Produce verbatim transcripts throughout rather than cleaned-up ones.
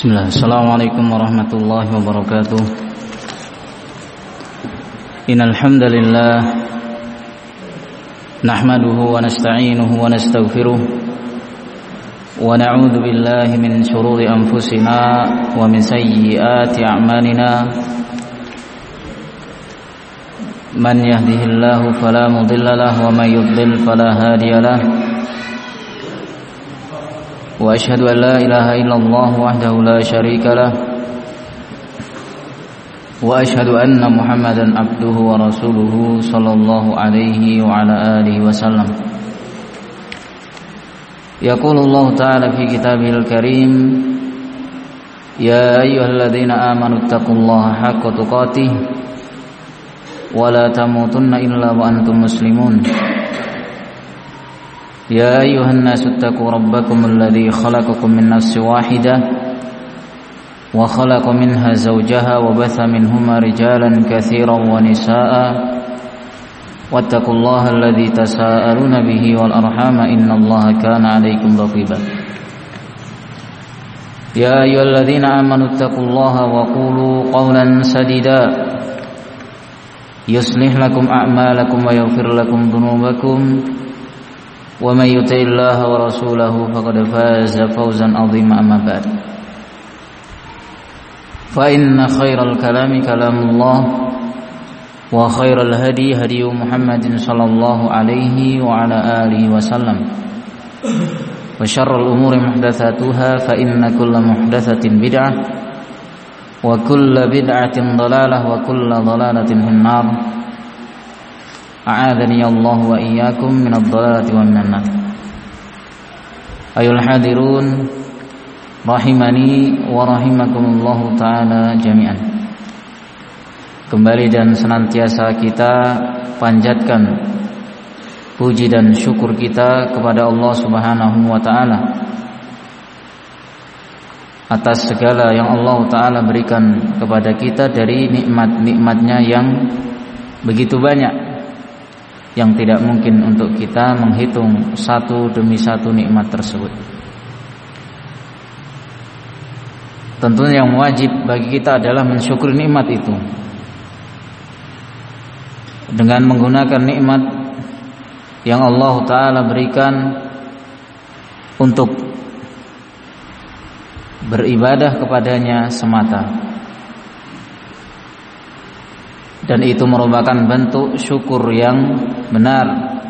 Bismillah. Assalamualaikum warahmatullahi wabarakatuh. Innal hamdalillah nahmaduhu wa nasta'inuhu wa nastaghfiruh wa na'udzu billahi min shururi anfusina wa min sayyiati a'malina. Man yahdihillahu fala mudilla lahu wa may yudlil fala hadiya lahu. Wa asyhadu an la ilaha illallah wahdahu la syarika lah wa asyhadu anna Muhammadan abduhu wa rasuluhu sallallahu alaihi wa ala alihi wasallam. Yaqulu Allah ta'ala fi kitabihil karim, ya ayyuhalladzina amanu taqullaha haqqa tuqatih wa la tamutunna illa wa antum muslimun. يا أيها الناس اتقوا ربكم الذي خلقكم من نفس واحدة وخلق منها زوجها وبث منهما رجالا كثيرا ونساء واتقوا الله الذي تساءلون به والأرحام إن الله كان عليكم رقيبا. يا أيها الذين آمنوا اتقوا الله وقولوا قولا سديدا يصلح لكم أعمالكم ويغفر لكم ذنوبكم ومن يطع الله ورسوله فقد فاز فوزا عظيما. أما بعد فإن خير الكلام كلام الله وخير الهدي هدي محمد صلى الله عليه وعلى آله وسلم وشر الأمور محدثاتها فإن كل محدثة بدعة وكل بدعة ضلالة وكل ضلالة في النار. A'adhani Allah wa iyyakum minadh dhalalati wan nar. Ayul hadirun rahimani wa rahimakumullahu taala jami'an. Kembali dan senantiasa kita panjatkan puji dan syukur kita kepada Allah Subhanahu wa taala atas segala yang Allah taala berikan kepada kita dari nikmat-nikmatnya yang begitu banyak, yang tidak mungkin untuk kita menghitung satu demi satu nikmat tersebut. Tentunya yang wajib bagi kita adalah mensyukuri nikmat itu dengan menggunakan nikmat yang Allah Ta'ala berikan untuk beribadah kepadanya semata. Dan itu merupakan bentuk syukur yang benar,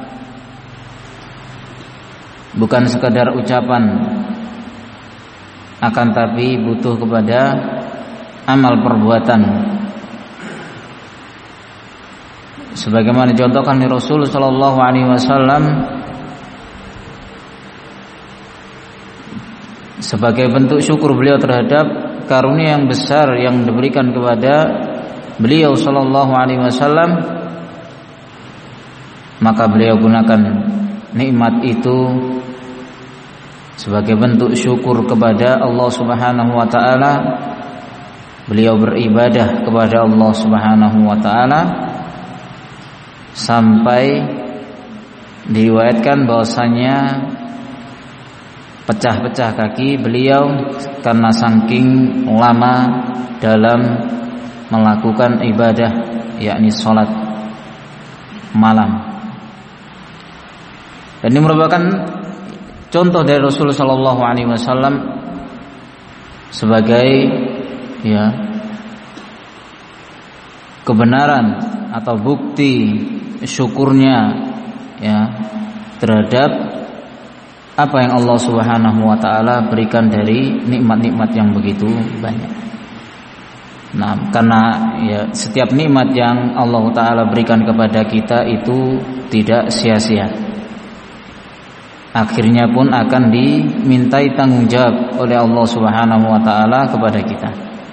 bukan sekadar ucapan, akan tapi butuh kepada amal perbuatan. Sebagaimana dicontohkan oleh Rasul sallallahu alaihi wasallam sebagai bentuk syukur beliau terhadap karunia yang besar yang diberikan kepada beliau sallallahu alaihi wasallam, maka beliau gunakan nikmat itu sebagai bentuk syukur kepada Allah Subhanahu wa taala. Beliau beribadah kepada Allah Subhanahu wa taala sampai diriwayatkan bahwasanya pecah-pecah kaki beliau karena saking lama dalam melakukan ibadah, yakni sholat malam. Dan ini merupakan contoh dari Rasulullah Sallallahu Alaihi Wasallam sebagai ya kebenaran atau bukti syukurnya ya terhadap apa yang Allah Subhanahu Wa Taala berikan dari nikmat-nikmat yang begitu banyak. Nah, karena ya setiap nikmat yang Allah Ta'ala berikan kepada kita itu tidak sia-sia. Akhirnya pun akan dimintai tanggung jawab oleh Allah Subhanahu wa taala kepada kita.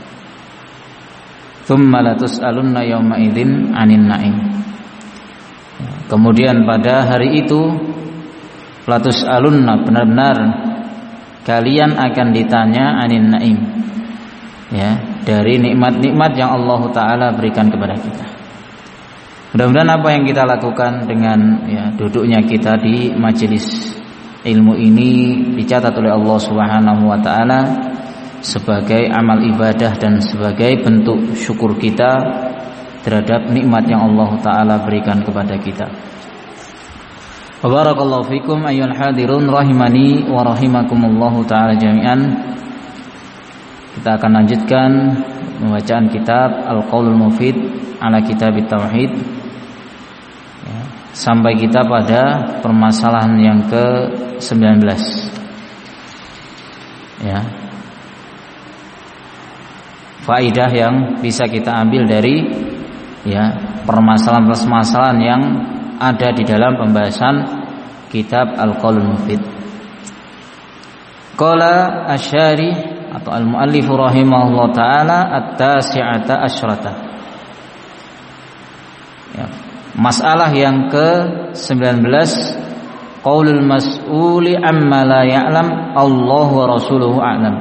Tsumma latus'alunna yauma idzin 'anin na'im. Kemudian pada hari itu latus'alunna, benar-benar kalian akan ditanya 'anin na'im. Ya, dari nikmat-nikmat yang Allah Ta'ala berikan kepada kita. Mudah-mudahan apa yang kita lakukan dengan ya, duduknya kita di majelis ilmu ini dicatat oleh Allah Subhanahu wa taala sebagai amal ibadah dan sebagai bentuk syukur kita terhadap nikmat yang Allah Ta'ala berikan kepada kita. Barakallahu fikum ayyuhal hadirun rahimani wa rahimakumullahu ta'ala jami'an. Kita akan lanjutkan pembacaan kitab Al-Qaulul Mufid ala Kitab Tauhid ya, sampai kita pada permasalahan yang ke sembilan belas. Ya. Faidah yang bisa kita ambil dari ya permasalahan-permasalahan yang ada di dalam pembahasan kitab Al-Qaulul Mufid. Qala Asy-Syarih atau al-muallif rahimahullah taala at-tasi'ata asyrata. Ya, masalah yang ke sembilan belas, qaulul mas'uli amma la ya'lam Allah wa rasuluhu a'lam.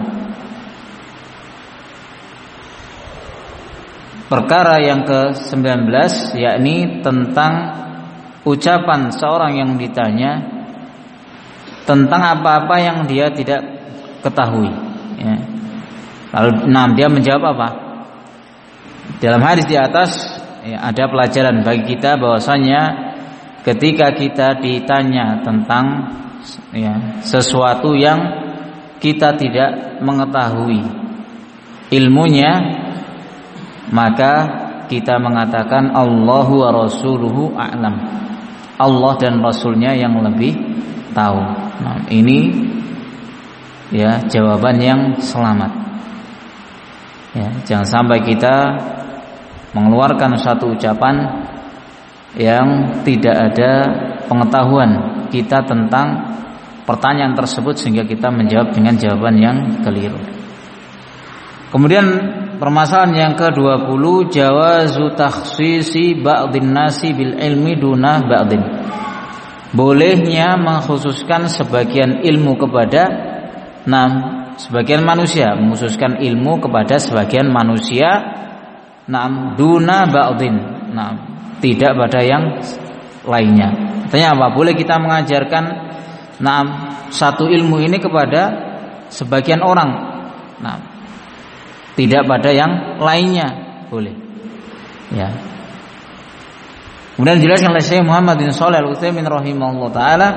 Perkara yang ke sembilan belas yakni tentang ucapan seorang yang ditanya tentang apa-apa yang dia tidak ketahui. Ya. Lalu nah, dia menjawab apa? Dalam hadis di atas ya, ada pelajaran bagi kita bahwasanya ketika kita ditanya tentang ya, sesuatu yang kita tidak mengetahui ilmunya, maka kita mengatakan Allahu wa rasuluhu a'lam. Allah dan Rasulnya yang lebih tahu. Nah, ini ya jawaban yang selamat. Ya, jangan sampai kita mengeluarkan satu ucapan yang tidak ada pengetahuan kita tentang pertanyaan tersebut sehingga kita menjawab dengan jawaban yang keliru. Kemudian permasalahan yang ke dua puluh, jawazu takhsisi ba'dhin nasi bil ilmi duna ba'dhin. Bolehnya mengkhususkan sebagian ilmu kepada Nah, sebagian manusia, mengkhususkan ilmu kepada sebagian manusia. Nah, duna ba'dhin. Nah, tidak pada yang lainnya. Artinya apa? Boleh kita mengajarkan nah satu ilmu ini kepada sebagian orang. Nah, tidak pada yang lainnya, boleh. Ya. Kemudian dijelaskan oleh Syekh Muhammad bin Shalih Al-Utsaimin rahimahullah taala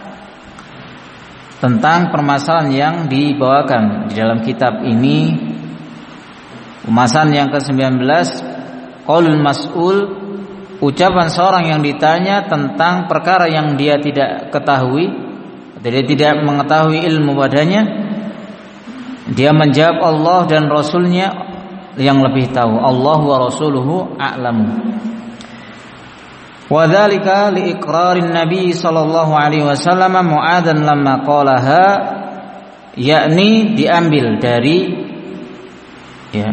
tentang permasalahan yang dibawakan di dalam kitab ini. Pembahasan yang ke sembilan belas, qaulul mas'ul, ucapan seorang yang ditanya tentang perkara yang dia tidak ketahui, dia tidak mengetahui ilmu padanya, dia menjawab Allah dan Rasulnya yang lebih tahu. Allah wa rasuluhu a'lamu. Wa dzalika li iqrarin Nabi sallallahu alaihi wasallam Mu'adzan lamma qalaha, yakni diambil dari ya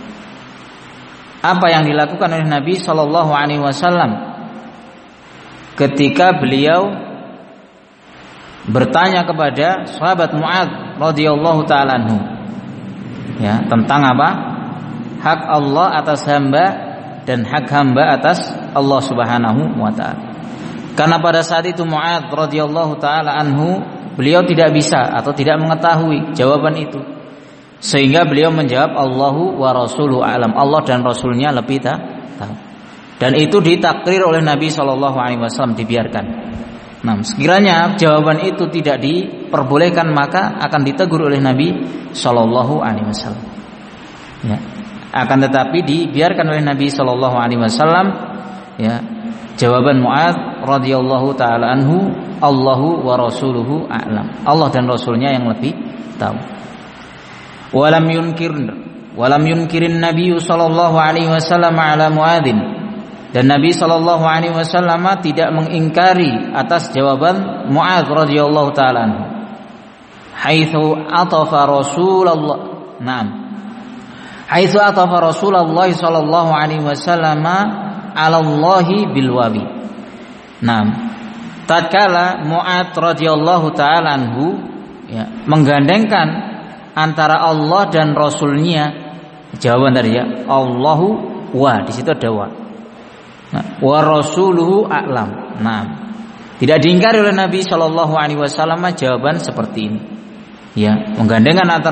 apa yang dilakukan oleh Nabi sallallahu alaihi wasallam ketika beliau bertanya kepada sahabat Mu'adz radhiyallahu taala anhu ya tentang apa? Hak Allah atas hamba dan hak hamba atas Allah Subhanahu wa taala. Karena pada saat itu Mu'adz radhiyallahu taala anhu beliau tidak bisa atau tidak mengetahui jawaban itu. Sehingga beliau menjawab Allahu wa rasuluhu a'lam. Allah dan Rasulnya lebih tahu. Dan itu ditakrir oleh Nabi sallallahu alaihi wasallam, dibiarkan. Nah, sekiranya jawaban itu tidak diperbolehkan maka akan ditegur oleh Nabi sallallahu alaihi wasallam. Ya. Akan tetapi dibiarkan oleh Nabi sallallahu alaihi wasallam ya. Jawaban Mu'adz radhiyallahu taala anhu, Allahu wa rasuluhu a'lam. Allah dan Rasulnya yang lebih tahu. Walam yunkir walam yunkirin Nabi sallallahu alaihi wasallam ala Mu'adzin. Dan Nabi sallallahu alaihi wasallam tidak mengingkari atas jawaban Mu'adz radhiyallahu taala anhu. Haitsu atafa Rasulullah. Naam. Haitsu atafa Rasulullah sallallahu alaihi wasallam ala Allahi bil wawi. Naam. Tatkala Mu'adz radhiyallahu taala anhu ya, menggandengkan antara Allah dan Rasulnya, jawaban tadi ya Allahu wa, di situ ada wa. Nah, wa rasuluhu a'lam. Nah, tidak diingkari oleh Nabi Shallallahu Alaihi Wasallam jawaban seperti ini. Ya, menggandengkan antara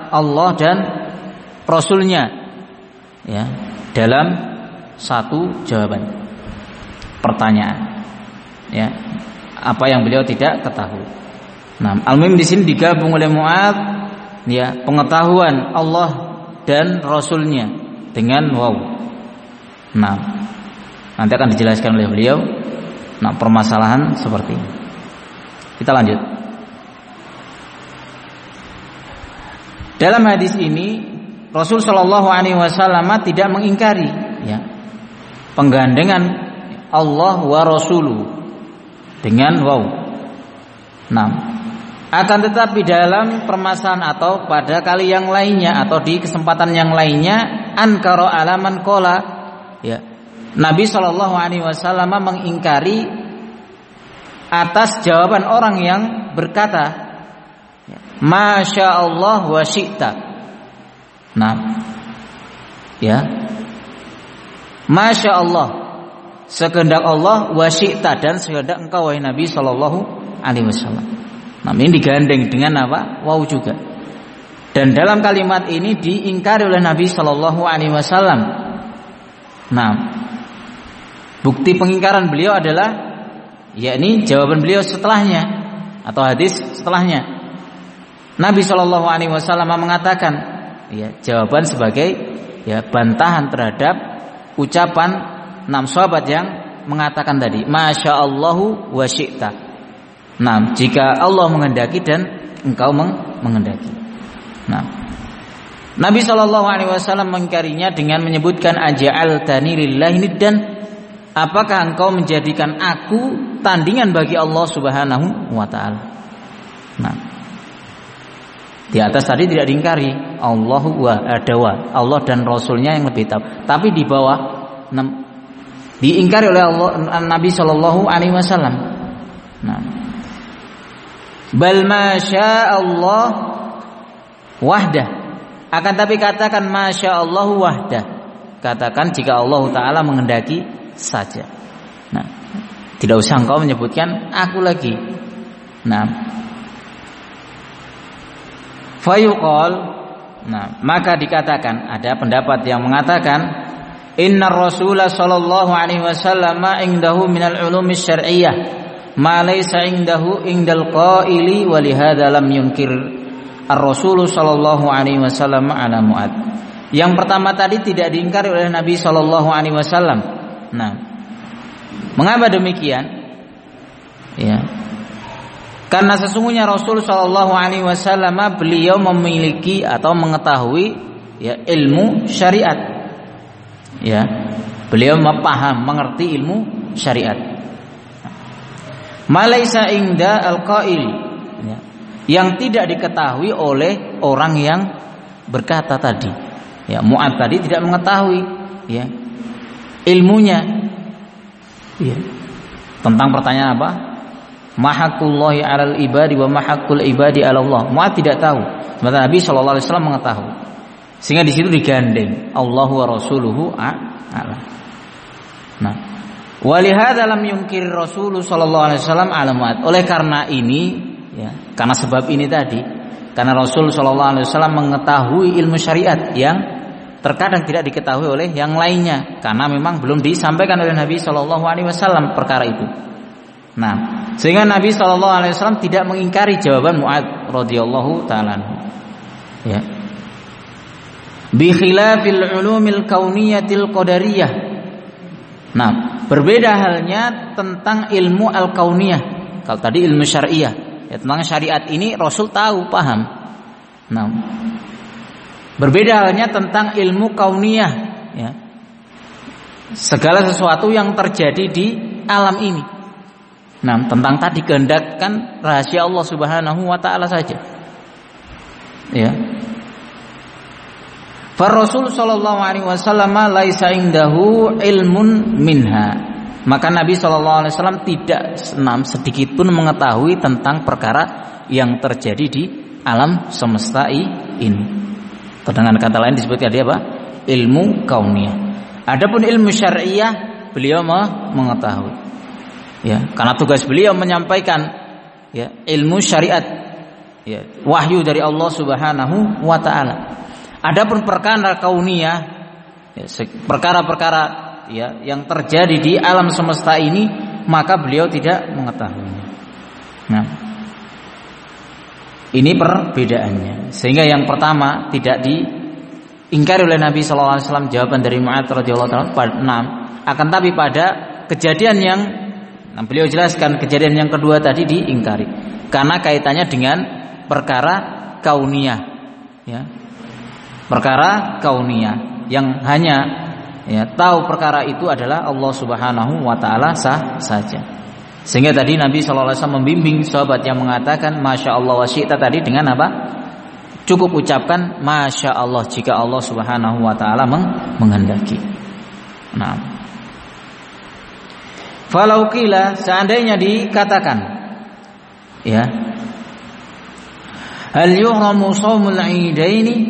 Allah dan Rasulnya, ya, dalam satu jawaban pertanyaan, ya, apa yang beliau tidak ketahui. Nah, al-muhim di sini digabung oleh Mu'adz, ya, pengetahuan Allah dan Rasulnya dengan waw. Nah, nanti akan dijelaskan oleh beliau, nah, permasalahan seperti ini. Kita lanjut. Dalam hadis ini Rasul Shallallahu Alaihi Wasallam tidak mengingkari, ya, penggandengan Allah wa Rasuluhu dengan waw. Nah, akan tetapi dalam permasalahan atau pada kali yang lainnya atau di kesempatan yang lainnya, ankara alaman kola, ya, Nabi Shallallahu Alaihi Wasallam mengingkari atas jawaban orang yang berkata, Masya Allah wa syi'ta. Nah, ya, Masya Allah, sekehendak Allah, wa syi'ta, dan sekehendak engkau wahai Nabi Shallallahu Alaihi Wasallam. Nah, ini digandeng dengan apa? Wow juga. Dan dalam kalimat ini diingkari oleh Nabi Shallallahu Alaihi Wasallam. Nah, bukti pengingkaran beliau adalah, yakni jawaban beliau setelahnya atau hadis setelahnya. Nabi Shallallahu Alaihi Wasallam mengatakan, ya, jawaban sebagai, ya, bantahan terhadap ucapan enam sahabat yang mengatakan tadi, Masya Allahu wa syi'ta. Nah, jika Allah menghendaki dan engkau menghendaki. Nah, Nabi Shallallahu Alaihi Wasallam mengingkarinya dengan menyebutkan aja'altani lillahi niddan, apakah engkau menjadikan aku tandingan bagi Allah Subhanahu wa taala. Nah, di atas tadi tidak diingkari Allahu wa adawa, Allah dan Rasulnya yang lebih tahu. Tapi di bawah diingkari oleh Allah, Nabi Shallallahu Alaihi Wasallam. Nah, bal masya Allah wahdah. Akan tapi katakan masya Allah wahdah. Katakan jika Allah Taala menghendaki saja. Nah, tidak usah engkau menyebutkan aku lagi. Nah, fayuqal, nah, maka dikatakan, ada pendapat yang mengatakan, innar Rasulullah sallallahu alaihi wasallam indahu minal ulumi syar'iyyah ma laysa indahu indal qaili wa lihadza lam yunkir ar-Rasul sallallahu alaihi wasallam ala Mu'adz. Yang pertama tadi tidak diingkari oleh Nabi sallallahu alaihi wasallam. Nah, mengapa demikian? Ya, karena sesungguhnya Rasul Shallallahu Alaihi Wasallam beliau memiliki atau mengetahui, ya, ilmu syariat, ya, beliau memaham, mengerti ilmu syariat. Malaisa inda al-qail, ya, yang tidak diketahui oleh orang yang berkata tadi. Ya, Mu'adz tadi tidak mengetahui, ya, ilmunya, ya, tentang pertanyaan apa? Mahakullahi alal ibadi wa mahakul ibadi ala Allah. Mu'adz tidak tahu, sementara Nabi Shallallahu Alaihi Wasallam mengetahui. Sehingga di situ digandeng Allahu wa Rasuluhu a'lam. Nah, walihada lam yunkir Rasul Shallallahu Alaihi Wasallam ala Mu'adz. Oleh karena ini, ya, karena sebab ini tadi, karena Rasul Shallallahu Alaihi Wasallam mengetahui ilmu syariat yang terkadang tidak diketahui oleh yang lainnya, karena memang belum disampaikan oleh Nabi Shallallahu Alaihi Wasallam perkara itu. Nah, sehingga Nabi Shallallahu Alaihi Wasallam tidak mengingkari jawaban Mu'adz radhiyallahu taala anhu. Ya. Bi khilafil ulumil kauniyatil qadariyah. Nah, berbeda halnya tentang ilmu al-kauniyah. Kalau tadi ilmu syariah, ya, tentang syariat ini Rasul tahu, paham. Nah, berbeda halnya tentang ilmu kauniyah, ya, segala sesuatu yang terjadi di alam ini. Nah, tentang tadi kehendakkan rahasia Allah Subhanahu wa taala saja. Ya. Fa Rasul sallallahu alaihi wasallam laisa indahu ilmun minha. Maka Nabi sallallahu alaihi wasallam tidak senam sedikit pun mengetahui tentang perkara yang terjadi di alam semesta ini. Dengan kata lain disebutkan dia apa? Ilmu kauniyah. Adapun ilmu syariah beliau mengetahui. Ya, karena tugas beliau menyampaikan, ya, ilmu syariat ya, wahyu dari Allah Subhanahu wa taala. Adapun perkara kauniyah, ya, perkara-perkara ya yang terjadi di alam semesta ini, maka beliau tidak mengetahuinya. Nah, ini perbedaannya. Sehingga yang pertama tidak diingkari oleh Nabi sallallahu alaihi wasallam jawaban dari Mu'adz radhiyallahu taala enam, akan tapi pada kejadian yang nah, beliau jelaskan kejadian yang kedua tadi diingkari karena kaitannya dengan perkara kauniyah, ya. Perkara kauniyah yang hanya ya tahu perkara itu adalah Allah Subhanahu wa taala sah saja. Sehingga tadi Nabi sallallahu alaihi wasallam membimbing sahabat yang mengatakan Masya Allah wa syi'ta tadi dengan apa? Cukup ucapkan Masya Allah jika Allah Subhanahu wa taala menghendaki. Nah, falau qila, seandainya dikatakan, ya, hal yuhramu shaumul idaini,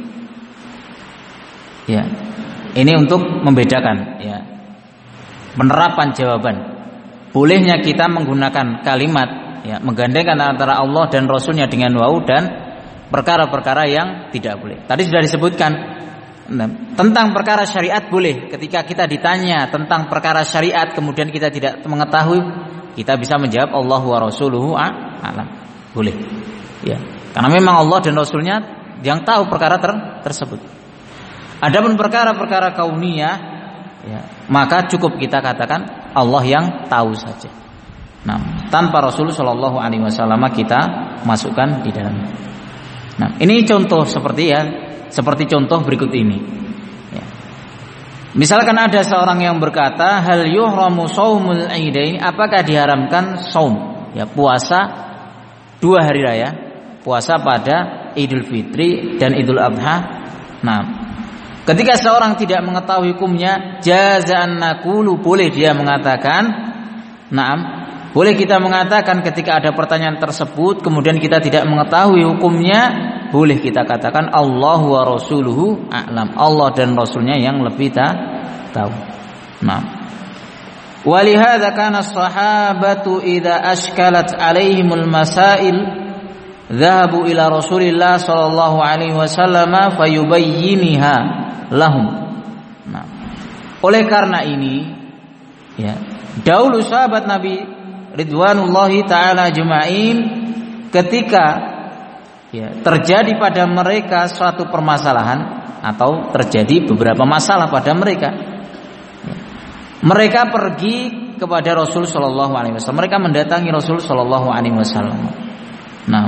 ya, ini untuk membedakan, ya, penerapan jawaban. Bolehnya kita menggunakan kalimat, ya, menggandengkan antara Allah dan Rasulnya dengan wau dan perkara-perkara yang tidak boleh. Tadi sudah disebutkan tentang perkara syariat boleh. Ketika kita ditanya tentang perkara syariat kemudian kita tidak mengetahui, kita bisa menjawab Allah wa rasuluhu a'lam. Boleh. Ya. Karena memang Allah dan Rasulnya yang tahu perkara ter tersebut. Adapun perkara-perkara kauniyah, ya, maka cukup kita katakan Allah yang tahu saja. Nah, tanpa Rasul Shallallahu Alaihi Wasallam kita masukkan di dalamnya. Nah, ini contoh seperti ya, seperti contoh berikut ini. Ya. Misalkan ada seorang yang berkata, hal yuhramu shaumul idain, apakah diharamkan saum, ya, puasa dua hari raya, puasa pada Idul Fitri dan Idul Adha. Nah, ketika seorang tidak mengetahui hukumnya, jazaan naqulu, boleh dia mengatakan, na'am, boleh kita mengatakan ketika ada pertanyaan tersebut kemudian kita tidak mengetahui hukumnya, boleh kita katakan Allahu wa rasuluhu a'lam, Allah dan Rasulnya yang lebih tahu. Nah, walihada kana as-sahabatu idza ashkalat alaihimul masail dhahabu ila Rasulillah sallallahu alaihi wasallam fayubayyinha lahum. Nah, oleh karena ini, ya, dahulu sahabat Nabi ridwanullahi taala ajma'in ketika, ya, terjadi pada mereka suatu permasalahan atau terjadi beberapa masalah pada mereka, ya, mereka pergi kepada Rasul sallallahu alaihi wasallam, mereka mendatangi Rasul sallallahu alaihi wasallam. Nah,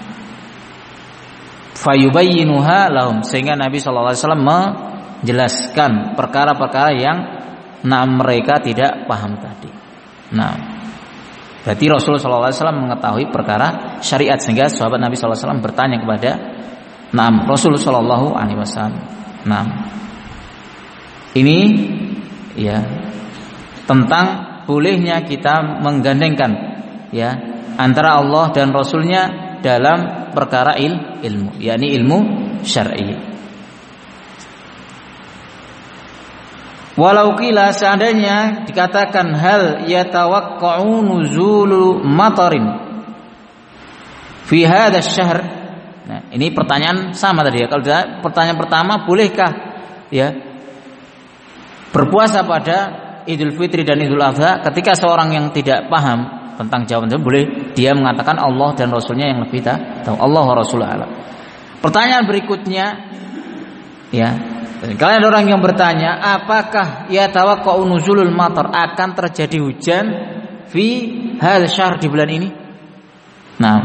fayubayyinuha lahum, sehingga Nabi sallallahu alaihi wasallam menjelaskan perkara-perkara yang nah mereka tidak paham tadi. Nah, berarti Rasulullah shallallahu alaihi wasallam mengetahui perkara syariat sehingga sahabat Nabi shallallahu alaihi wasallam bertanya kepada nah Rasulullah shallallahu alaihi wasallam. Nah, ini, ya, tentang bolehnya kita menggandengkan, ya, antara Allah dan Rasulnya dalam perkara il, ilmu, yakni ilmu syar'i. Walau qila, seandainya dikatakan hal yatawaqqa'u nuzulu matarin fi hadzal syahr. Nah, ini pertanyaan sama tadi ya. Kalau pertanyaan pertama, bolehkah, ya, berpuasa pada Idul Fitri dan Idul Adha? Ketika seorang yang tidak paham tentang jawaban itu, boleh dia mengatakan Allah dan Rasulnya yang lebih tahu, Allah wa Rasulullah. Pertanyaan berikutnya, ya, kalau ada orang yang bertanya, apakah ya tawaqqa'u nuzulul matar, akan terjadi hujan fi hal syahr, di bulan ini? Nah,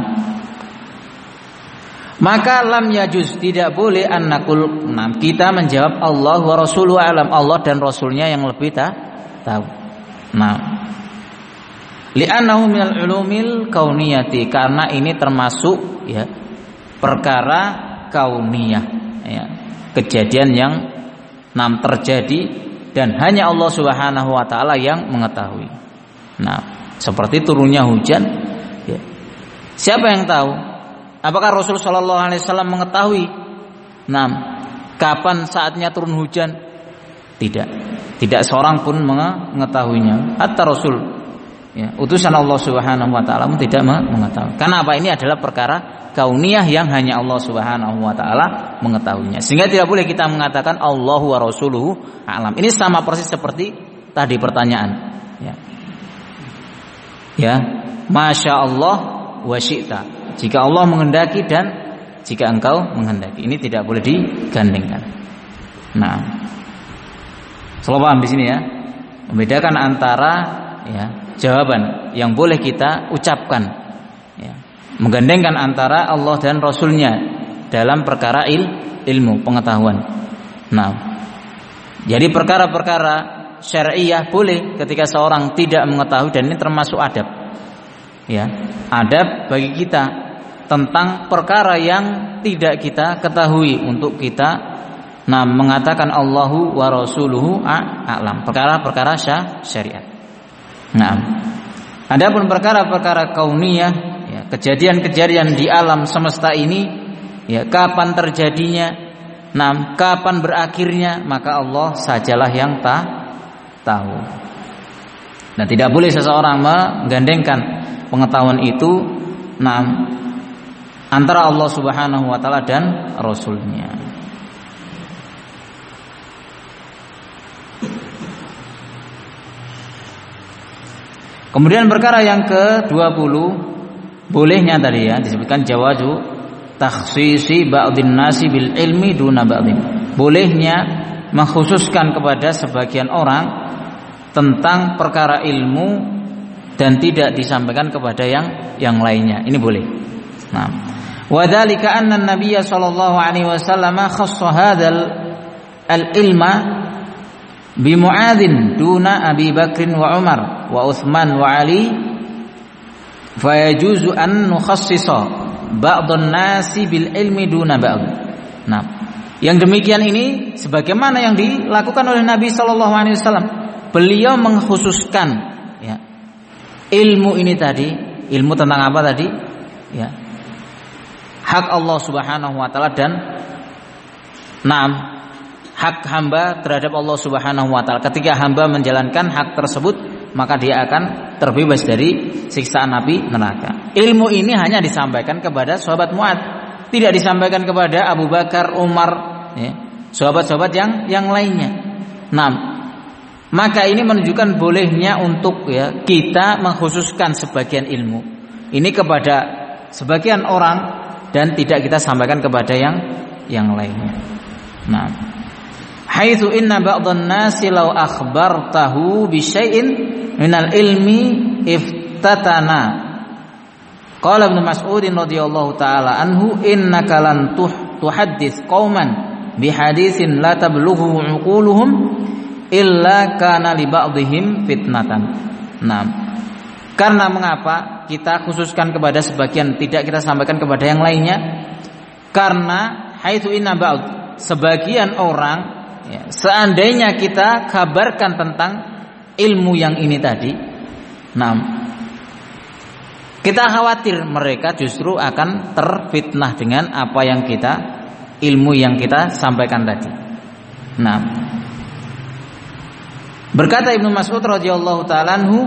maka lam yajuz, tidak boleh an naqul, nah, kita menjawab Allah wa rasuluhu alam, Allah dan Rasulnya yang lebih tahu. Nah, li'annahu minal ulumil kauniyati, karena ini termasuk, ya, perkara kauniyah, ya, kejadian yang nam terjadi dan hanya Allah Subhanahu wa taala yang mengetahui. Nah, seperti turunnya hujan, ya, siapa yang tahu? Apakah Rasul sallallahu alaihi wasallam mengetahui nah kapan saatnya turun hujan? Tidak. Tidak seorang pun mengetahuinya. Hatta Rasul ya, utusan Allah Subhanahu wa taala tidak mengetahui. Karena apa? Ini adalah perkara kauniyah yang hanya Allah Subhanahu wa taala mengetahuinya. Sehingga tidak boleh kita mengatakan Allahu wa rasuluhu a'lam. Ini sama persis seperti tadi pertanyaan, ya. Ya, Masya Allah wa syi'ta. Jika Allah menghendaki dan jika engkau menghendaki. Ini tidak boleh digandengkan. Nah, selalu paham di sini ya. Membedakan antara ya, jawaban yang boleh kita ucapkan, ya, menggandengkan antara Allah dan Rasulnya dalam perkara il, ilmu pengetahuan. Nah, jadi perkara-perkara syariah boleh ketika seorang tidak mengetahui, dan ini termasuk adab, ya, adab bagi kita tentang perkara yang tidak kita ketahui untuk kita nah mengatakan Allahu wa rasuluhu a'lam, perkara-perkara syariat. Nah, adapun perkara-perkara kauniyah, ya, kejadian-kejadian di alam semesta ini, ya, kapan terjadinya, nah, kapan berakhirnya, maka Allah sajalah yang ta tahu. Dan tidak boleh seseorang menggandengkan pengetahuan itu, nah, antara Allah Subhanahu wa taala dan Rasulnya. Kemudian perkara yang ke dua puluh, bolehnya tadi ya disebutkan jawazu takhsisi ba'dhin nasi bil ilmi duna ba'dhin. Bolehnya mengkhususkan kepada sebagian orang tentang perkara ilmu dan tidak disampaikan kepada yang yang lainnya. Ini boleh. Nah, wa dzalika anna an-nabiy sallallahu alaihi wasallam khassa hadzal al-ilma bi Mu'adzin duna Abi Bakrin wa Umar wa Utsman wa Ali, fa yajuzu an nukhassisa ba'dhan nasi bil ilmi duna ba'd. Nah, yang demikian ini sebagaimana yang dilakukan oleh Nabi sallallahu alaihi wasallam. Beliau mengkhususkan, ya, ilmu ini tadi, ilmu tentang apa tadi? Ya, hak Allah Subhanahu wa taala dan naam, hak hamba terhadap Allah Subhanahu wa taala. Ketika hamba menjalankan hak tersebut, maka dia akan terbebas dari siksaan api neraka. Ilmu ini hanya disampaikan kepada sahabat Mu'adz, tidak disampaikan kepada Abu Bakar, Umar, ya, sahabat-sahabat yang yang lainnya. Nah, maka ini menunjukkan bolehnya untuk, ya, kita mengkhususkan sebagian ilmu ini kepada sebagian orang dan tidak kita sampaikan kepada yang yang lainnya. Nah, haitsu inna ba'dhan nasi law akhbartahu bi syai'in minal ilmi iftatana. Qala Ibnu Mas'ud radhiyallahu taala anhu, innaka lan tuhaddits qauman bi haditsin la tablughu uquluhum illa kana li ba'dihim fitnatan. Nah, karena mengapa kita khususkan kepada sebagian, tidak kita sampaikan kepada yang lainnya? Karena haitsu inna ba'd, sebagian orang, ya, seandainya kita kabarkan tentang ilmu yang ini tadi, nah, kita khawatir mereka justru akan terfitnah dengan apa yang kita, ilmu yang kita sampaikan tadi. Nah, berkata Ibnu Mas'ud radhiyallahu ta'ala anhu,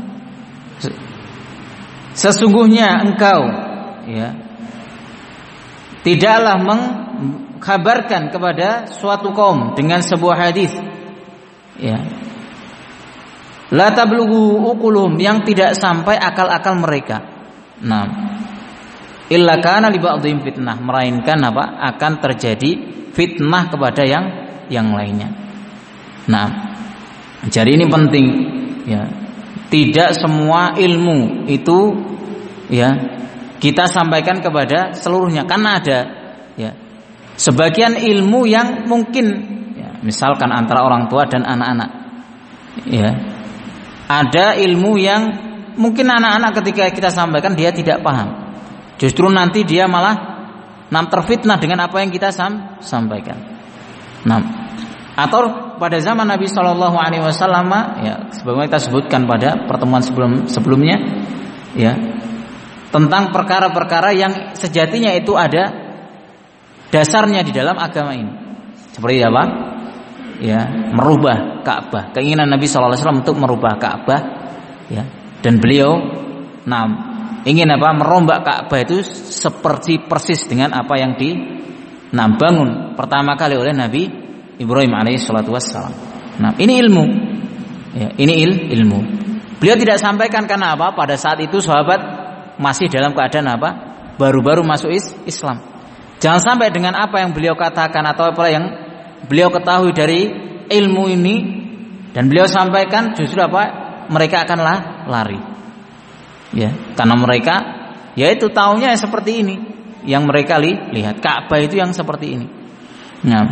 sesungguhnya engkau, ya, tidaklah mengkabarkan kepada suatu kaum dengan sebuah hadis, ya, la tablughu uquluhum, yang tidak sampai akal-akal mereka. Nah, illa kana li ba'dihim fitnah, melainkan apa? Akan terjadi fitnah kepada yang yang lainnya. Nah, jadi ini penting, ya. Tidak semua ilmu itu, ya, kita sampaikan kepada seluruhnya, karena ada, ya, sebagian ilmu yang mungkin, ya, misalkan antara orang tua dan anak-anak, ya, ada ilmu yang mungkin anak-anak ketika kita sampaikan dia tidak paham, justru nanti dia malah nam terfitnah dengan apa yang kita sam sampaikan. Nah, atau pada zaman Nabi Shallallahu Alaihi Wasallam, ya, sebagaimana kita sebutkan pada pertemuan sebelum sebelumnya, ya, tentang perkara-perkara yang sejatinya itu ada dasarnya di dalam agama ini. Seperti apa? Ya, merubah Ka'bah. Keinginan Nabi Shallallahu Alaihi Wasallam untuk merubah Ka'bah, ya, Dan beliau nah, ingin apa? Merombak Ka'bah itu seperti persis dengan apa yang di nah, bangun pertama kali oleh Nabi Ibrahim alaihi salatu wassalam. Nah, ini ilmu. Ya, ini il, ilmu. Beliau tidak sampaikan karena apa? Pada saat itu sahabat masih dalam keadaan apa? Baru-baru masuk is, Islam. Jangan sampai dengan apa yang beliau katakan atau apa yang beliau ketahui dari ilmu ini dan beliau sampaikan justru apa? Mereka akan lari. Ya, karena mereka yaitu taunya seperti ini yang mereka li, lihat Ka'bah itu yang seperti ini. Nah,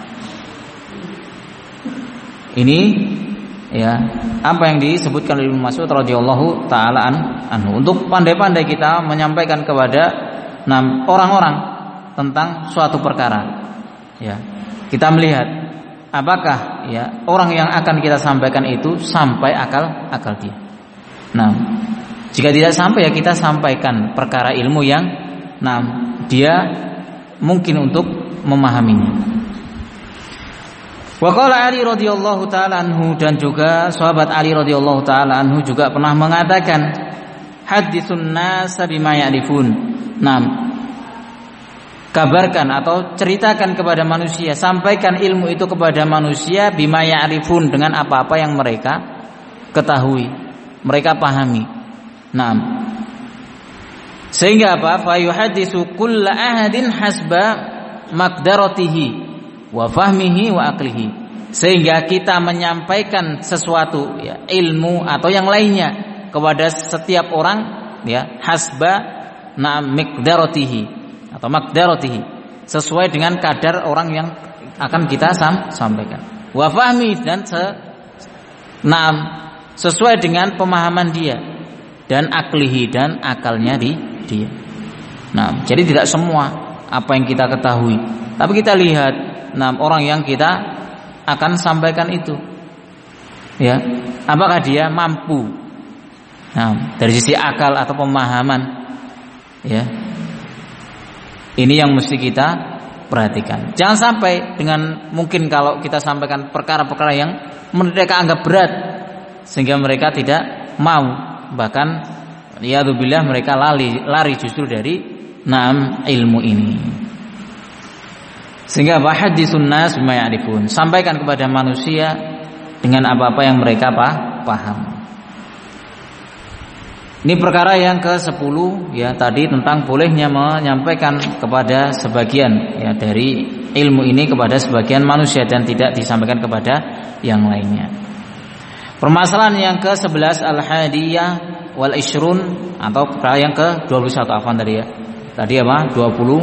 ini ya apa yang disebutkan oleh Ibnu Mas'ud radhiyallahu taala anhu untuk pandai-pandai kita menyampaikan kepada enam orang-orang tentang suatu perkara. Ya, kita melihat apakah ya orang yang akan kita sampaikan itu sampai akal akal dia. Nah, jika tidak sampai ya kita sampaikan perkara ilmu yang nah dia mungkin untuk memahaminya. Wa qala Ali radhiyallahu taala anhu, dan juga sahabat Ali radhiyallahu taala anhu juga pernah mengatakan haditsun nas bima ya'rifun. Nah, kabarkan atau ceritakan kepada manusia, sampaikan ilmu itu kepada manusia bima ya'rifun, dengan apa-apa yang mereka ketahui, mereka pahami. Nah, sehingga apa? Fa yuhaddisu kulla ahadin hasba maqdaratihi wa fahmihi wa aqlihi, sehingga kita menyampaikan sesuatu ya, ilmu atau yang lainnya kepada setiap orang ya, hasba na miqdaratihi atau maqdaratihi, sesuai dengan kadar orang yang akan kita sam, sampaikan. Wa fahmi, dan se, na, sesuai dengan pemahaman dia, dan aklihi, dan akalnya di dia. Nah, jadi tidak semua apa yang kita ketahui, tapi kita lihat nah, orang yang kita akan sampaikan itu ya, apakah dia mampu nah, dari sisi akal atau pemahaman ya. Ini yang mesti kita perhatikan. Jangan sampai dengan mungkin kalau kita sampaikan perkara-perkara yang mereka anggap berat sehingga mereka tidak mau, bahkan ya'udzubillah mereka lari lari justru dari naam ilmu ini. Sehingga wahaditsun nas bima ya'rifun, sampaikan kepada manusia dengan apa-apa yang mereka paham. Ini perkara yang ke sepuluh ya, tadi tentang bolehnya menyampaikan kepada sebagian ya dari ilmu ini kepada sebagian manusia dan tidak disampaikan kepada yang lainnya. Permasalahan yang ke sebelas al-hadiyah wal ishrun, atau perkara yang ke dua puluh satu afwan tadi ya. Tadi apa? dua puluh.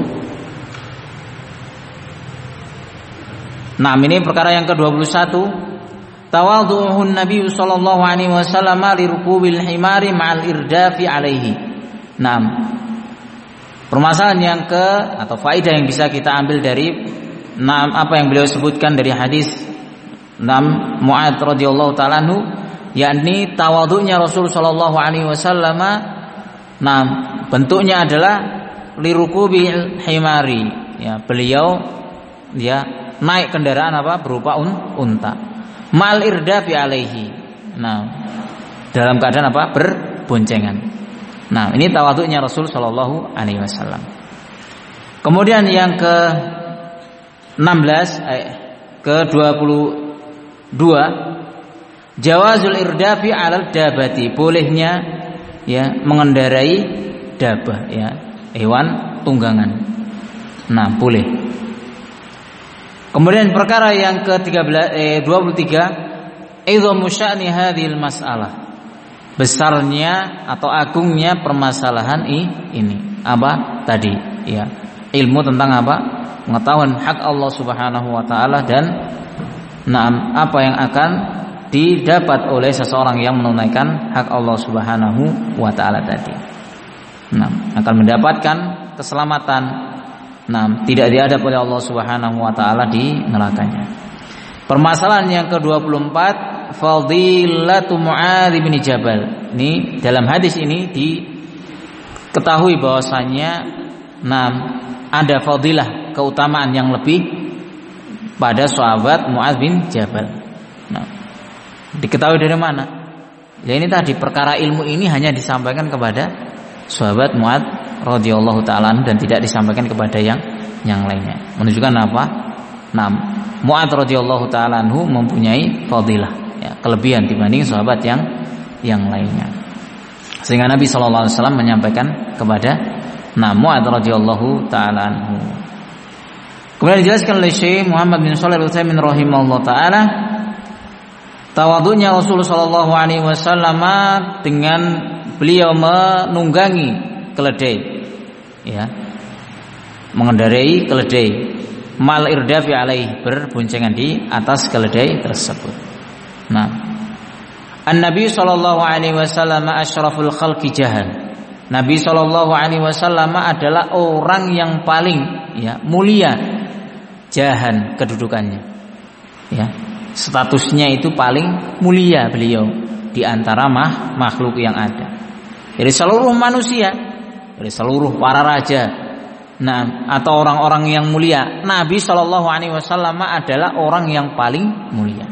Nah, ini perkara yang ke dua puluh satu. Tawadhu'un Nabi sallallahu alaihi wasallam li rukubil himari ma'al irdafi alaihi. Nah, permasalahan yang ke atau faedah yang bisa kita ambil dari nah, apa yang beliau sebutkan dari hadis enam Mu'adz radhiyallahu taala anhu, yakni tawadhu'nya Rasul sallallahu alaihi wasallam. Nah, bentuknya adalah li rukubil himari ya, beliau ya naik kendaraan apa berupa un, unta mal irdafi alaihi, nah dalam keadaan apa berboncengan. Nah, ini tawadhu'nya Rasul sallallahu alaihi wasallam. Kemudian yang ke enam belas eh, ke dua puluh dua jawazul irdafi alal dabati, bolehnya ya mengendarai dabah ya, hewan tunggangan. Nah, boleh. Kemudian perkara yang ke dua puluh tiga, idhamu sya'ni hadhil mas'alah, besarnya atau agungnya permasalahan ini. Apa tadi? Ya, ilmu tentang apa? Pengetahuan hak Allah Subhanahu wa taala dan nah, apa yang akan didapat oleh seseorang yang menunaikan hak Allah Subhanahu wa taala tadi. Nah, akan mendapatkan keselamatan. Nah, tidak diadab oleh Allah Subhanahu wa taala di nerakanya. Permasalahan yang ke dua puluh empat, fadilatu Mu'adz bin Jabal. Ini dalam hadis ini diketahui bahwasannya nah ada fadilah, keutamaan yang lebih pada sahabat Mu'adz bin Jabal. Nah, diketahui dari mana? Ya ini tadi perkara ilmu ini hanya disampaikan kepada sahabat Mu'adz radhiyallahu taala dan tidak disampaikan kepada yang yang lainnya. Menunjukkan apa? Nah, Mu'adz radhiyallahu taala anhu mempunyai fadilah, ya, kelebihan dibanding sahabat yang yang lainnya. Sehingga Nabi sallallahu alaihi wasallam menyampaikan kepada nah Mu'adz radhiyallahu taala anhu. Kemudian dijelaskan oleh Syekh Muhammad bin Shalih Al-Utsaimin rahimahullah taala tawadhunya Rasulullah sallallahu alaihi wasallam dengan beliau menunggangi keledai, ya, mengendarai keledai, mal irdafi alaih, berboncengan di atas keledai tersebut. Nah, An-Nabi sallallahu alaihi wasallam asyraful khalqi jahan. Nabi sallallahu alaihi wasallam adalah orang yang paling, ya, mulia jahan kedudukannya. Ya. Statusnya itu paling mulia beliau di antara mah, makhluk yang ada. Dari seluruh manusia, dari seluruh para raja, nah, atau orang-orang yang mulia, Nabi Shallallahu Alaihi Wasallam adalah orang yang paling mulia.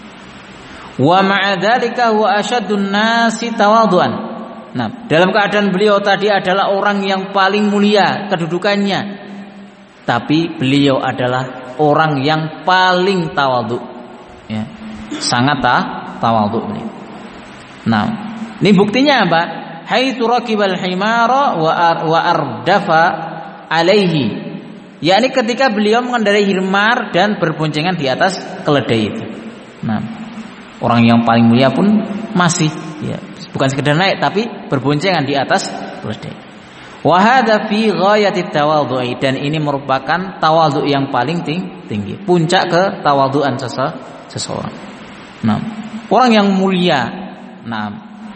Wa ma'adzalika huwa asyaddun nasi tawadhu'an. Nah, dalam keadaan beliau tadi adalah orang yang paling mulia kedudukannya, tapi beliau adalah orang yang paling tawadhu. Ya, sangat tawadhu beliau. Nah, ini buktinya apa? Haitsu raqibal himara wa ar, wa ardafa alaihi. Yakni ketika beliau mengendarai himar dan berboncengan di atas keledai itu. Nah, orang yang paling mulia pun masih, ya, bukan sekedar naik tapi berboncengan di atas keledai. Wa hadza fi ghayati tawadhu'i, dan ini merupakan tawadhu yang paling tinggi, puncak ketawadhuan seseorang. seseorang. Nah, orang yang mulia, nah,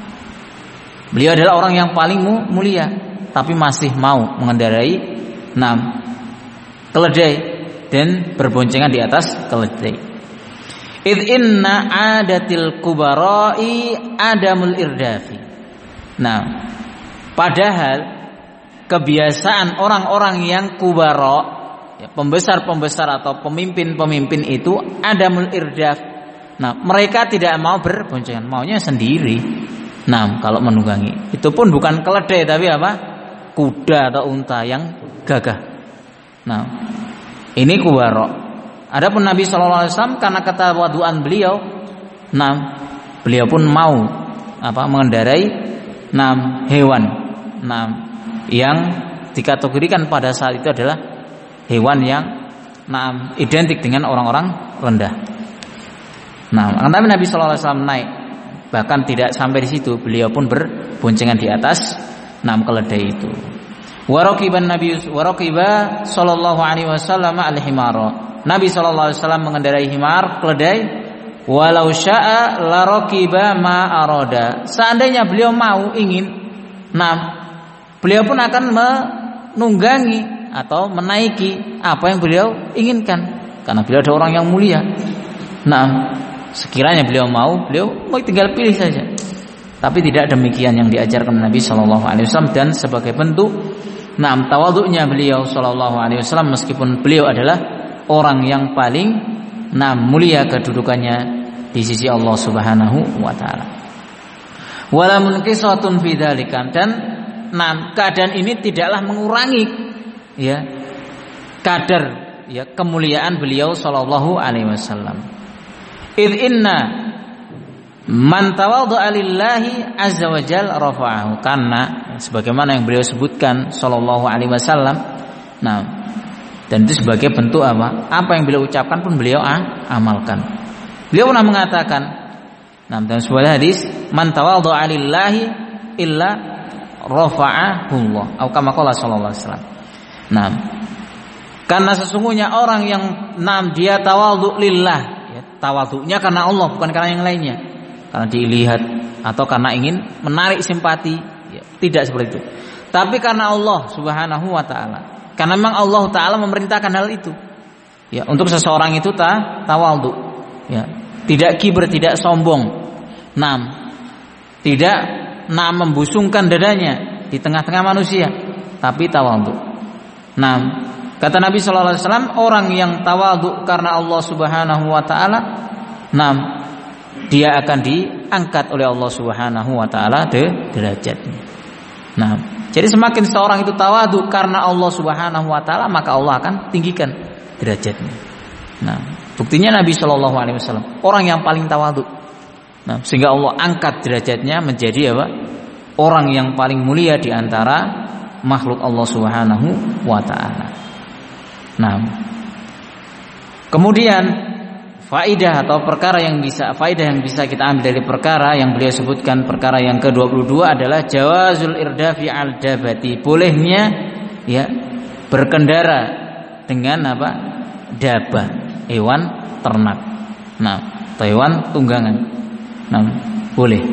beliau adalah orang yang paling mulia, tapi masih mau mengendarai, nah, keledai dan berboncengan di atas keledai. Id inna adatil kubara'i adamul irdafi. Nah, padahal kebiasaan orang-orang yang kubara, ya, pembesar-pembesar atau pemimpin-pemimpin itu adamul irdaf. Nah, mereka tidak mau berboncengan, maunya sendiri. Nah, kalau menunggangi, itu pun bukan keledai tapi apa? Kuda atau unta yang gagah. Nah, ini kubara. Adapun Nabi sallallahu alaihi wasallam karena ketawadhuan beliau, nah, beliau pun mau apa? Mengendarai enam hewan, enam yang dikategorikan pada saat itu adalah hewan yang nah, identik dengan orang-orang rendah. Nah, tapi Nabi Shallallahu Alaihi Wasallam naik, bahkan tidak sampai di situ, beliau pun berboncengan di atas enam keledai itu. Waraqiban Nabi waraqiba Shallallahu Alaihi Wasallam al-himara. Nabi Shallallahu Alaihi Wasallam mengendarai himar, keledai. Walau syaa la raqiba ma arada. Seandainya beliau mau ingin, nah, beliau pun akan menunggangi atau menaiki apa yang beliau inginkan, karena beliau ada orang yang mulia. Nah, sekiranya beliau mau, beliau mau tinggal pilih saja. Tapi tidak demikian yang diajarkan Nabi Shallallahu Alaihi Wasallam, dan sebagai bentuk nah tawadhu'nya beliau Shallallahu Alaihi Wasallam, meskipun beliau adalah orang yang paling nah mulia kedudukannya di sisi Allah Subhanahu wa taala. Wala munqisatun fi dzalika, dan nah keadaan ini tidaklah mengurangi, ya, kadar, ya, kemuliaan beliau sallallahu alaihi wasallam. Id inna man tawadha'a lillahi azza wa jalla rafa'ahu, karena sebagaimana yang beliau sebutkan sallallahu alaihi wasallam, nah, dan itu sebagai bentuk apa? Apa yang beliau ucapkan pun beliau ah, amalkan. Beliau pernah mengatakan, nah, dalam sebuah hadis, man tawadha'a lillahi illa rafa'ahullah, atau kama qala sallallahu alaihi wasallam. Nah, karena sesungguhnya orang yang nam dia tawadhu lillah, ya, tawadhunya karena Allah, bukan karena yang lainnya, karena dilihat atau karena ingin menarik simpati, ya, tidak seperti itu, tapi karena Allah Subhanahu wa taala. Karena memang Allah taala memerintahkan hal itu, ya, untuk seseorang itu ta tawadhu, ya, tidak kibir, tidak sombong, nam, tidak nam membusungkan dadanya di tengah-tengah manusia, tapi tawadhu. Nah, kata Nabi sallallahu alaihi wasallam, orang yang tawadhu karena Allah Subhanahu wa taala, nah, dia akan di diangkat oleh Allah Subhanahu wa taala derajatnya. Nah, jadi semakin seorang itu tawadhu karena Allah Subhanahu wa taala, maka Allah akan tinggikan derajatnya. Nah, buktinya Nabi Shallallahu alaihi wasallam orang yang paling tawadhu. Nah, sehingga Allah angkat derajatnya menjadi apa? Orang yang paling mulia di antara makhluk Allah Subhanahu wa taala. Nah, kemudian faidah atau perkara yang bisa faidah yang bisa kita ambil dari perkara yang beliau sebutkan, perkara yang ke dua puluh dua adalah jawazul irdafi al dabati, bolehnya ya berkendara dengan apa? Dabah, hewan ternak. Nah, atau hewan tunggangan. Nah, boleh.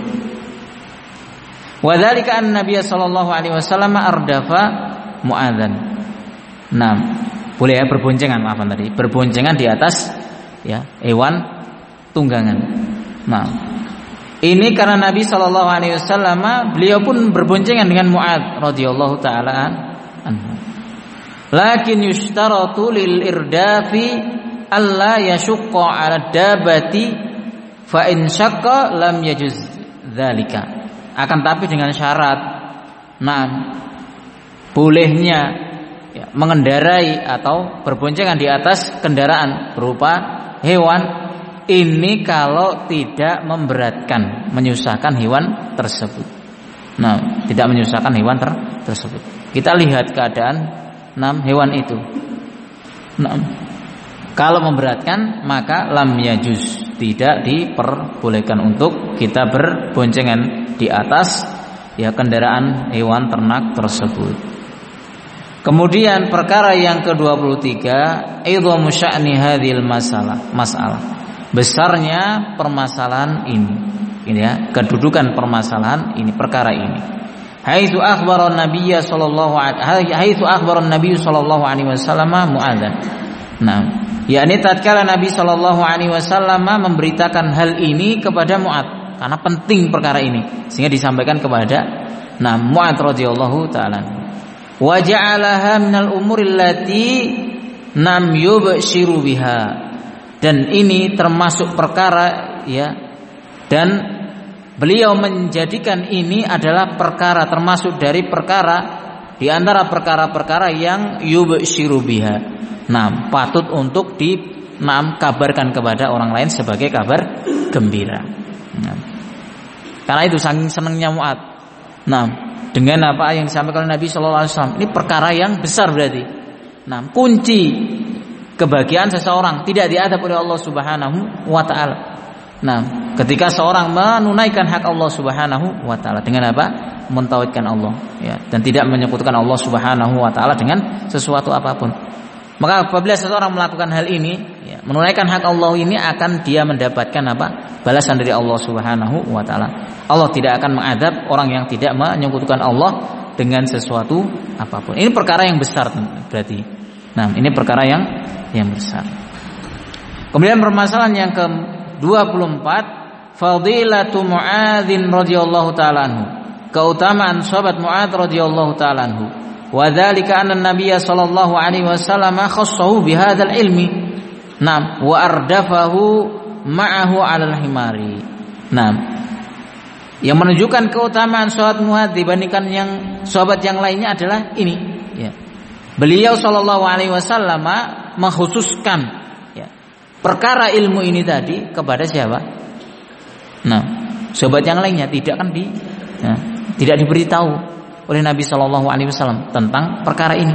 Wa dzalika an Nabiy sallallahu alaihi wasallam ardafa Muadzan. Nah, boleh ya berboncengan, maafan tadi, berboncengan di atas ya hewan tunggangan. Nah, ini karena Nabi sallallahu alaihi wasallam beliau pun berboncengan dengan Muadz radhiyallahu taala anhu. Lakin yushtaratu lil irdafi alla yashqa 'ala dabati fa in syaqqa lam yajuz dzalika. Akan tapi dengan syarat, nah, bolehnya ya, mengendarai atau berboncengan di atas kendaraan berupa hewan ini kalau tidak memberatkan, menyusahkan hewan tersebut. Nah, tidak menyusahkan hewan ter tersebut. Kita lihat keadaan enam hewan itu. Nah, kalau memberatkan maka lam yajuz, tidak diperbolehkan untuk kita berboncengan di atas ya kendaraan hewan ternak tersebut. Kemudian perkara yang ke dua puluh tiga, idhamu sya'ni hadhil masalah, masalah. Besarnya permasalahan ini. Ini ya, kedudukan permasalahan ini, perkara ini. Haitsu akhbara an-nabiy sallallahu alaihi haitsu akhbara an-nabiy sallallahu alaihi wasallam Muadzan. Nah, yakni tatkala Nabi sallallahu alaihi wasallam memberitakan hal ini kepada Muadz, karena penting perkara ini sehingga disampaikan kepada nah Muadz radhiyallahu taala. Wa ja'alaha minal umuril lati nam yubshiru biha, dan ini termasuk perkara ya, dan beliau menjadikan ini adalah perkara termasuk dari perkara di antara perkara-perkara yang yubshiru biha. Nah, patut untuk di nah, kabarkan kepada orang lain sebagai kabar gembira. Nah, karena itu saking senangnya Muadz. Nah, dengan apa yang disampaikan oleh Nabi Shallallahu Alaihi Wasallam, ini perkara yang besar berarti. Nah, kunci kebahagiaan seseorang tidak diadab oleh Allah Subhanahu Wa Taala. Nah, ketika seorang menunaikan hak Allah Subhanahu Wa Taala dengan apa? Mentauhidkan Allah, ya, dan tidak menyekutukan Allah Subhanahu Wa Taala dengan sesuatu apapun. Maka apabila seseorang melakukan hal ini, ya, menunaikan hak Allah ini, akan dia mendapatkan apa? Balasan dari Allah Subhanahu wa taala. Allah tidak akan mengadab orang yang tidak menyekutukan Allah dengan sesuatu apapun. Ini perkara yang besar berarti. Nah, ini perkara yang yang besar. Kemudian permasalahan yang ke dua puluh empat, fadilatu Muadzin radhiyallahu taala anhu. Keutamaan sahabat Muadz radhiyallahu taala anhu. Wa dzalika anna an-nabiy sallallahu alaihi wasallam khassahu bihadzal ilmi. Naam, wa ardafahu ma'ahu 'alal himari. Naam. Yang menunjukkan keutamaan sahabat Muadz dibandingkan yang sahabat yang lainnya adalah ini, ya. Beliau sallallahu alaihi wasallam mengkhususkan ya, perkara ilmu ini tadi kepada siapa? Nah, sahabat yang lainnya tidak kan di ya, tidak diberitahu oleh Nabi Shallallahu Alaihi Wasallam tentang perkara ini.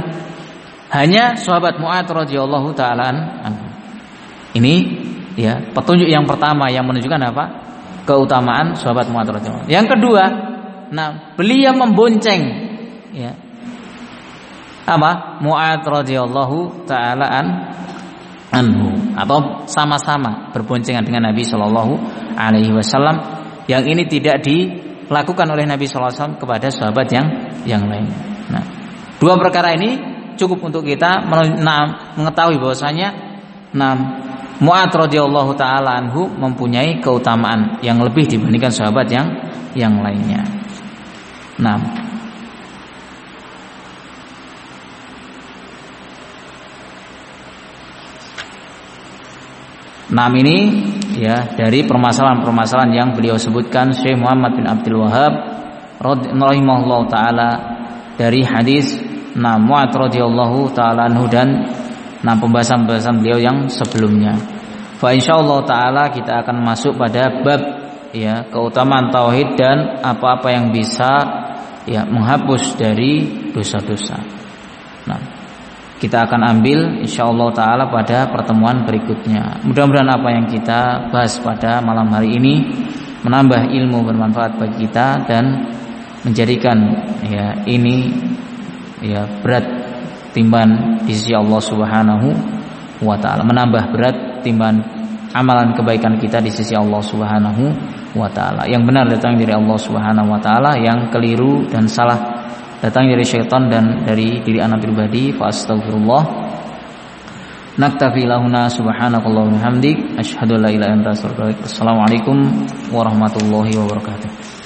Hanya sahabat Muadz radhiyallahu taala anhu. Ini ya petunjuk yang pertama yang menunjukkan apa? Keutamaan sahabat Muadz radhiyallahu. Yang kedua, nah beliau membonceng ya apa? Muadz radhiyallahu taala anhu, atau sama-sama berboncengan dengan Nabi Shallallahu Alaihi Wasallam. Yang ini tidak di lakukan oleh Nabi shallallahu alaihi wasallam kepada sahabat yang yang lain. Nah, dua perkara ini cukup untuk kita mengetahui bahwasanya nah, Muadz radhiyallahu taala anhu mempunyai keutamaan yang lebih dibandingkan sahabat yang yang lainnya. Nah, nah ini ya dari permasalahan-permasalahan yang beliau sebutkan Syekh Muhammad bin Abdul Wahhab rahimahullahu taala dari hadis nah Mu'adz radhiyallahu taala anhu dan nah pembahasan-pembahasan beliau yang sebelumnya. Fa insyaallah taala kita akan masuk pada bab ya keutamaan tauhid dan apa-apa yang bisa ya menghapus dari dosa-dosa. Nah, kita akan ambil insyaallah taala pada pertemuan berikutnya. Mudah-mudahan apa yang kita bahas pada malam hari ini menambah ilmu bermanfaat bagi kita dan menjadikan ya ini ya berat timban di sisi Allah Subhanahu wa taala, menambah berat timban amalan kebaikan kita di sisi Allah Subhanahu wa taala. Yang benar datang dari Allah Subhanahu wa taala, yang keliru dan salah datang dari syaitan dan dari diri anak pribadi. Fa astaghfirullah. Naktafi lahuna subhanakallahumma hamdik asyhadu an la ilaha illa anta astaghfiruka wa atubu ilaik. Assalamualaikum warahmatullahi wabarakatuh.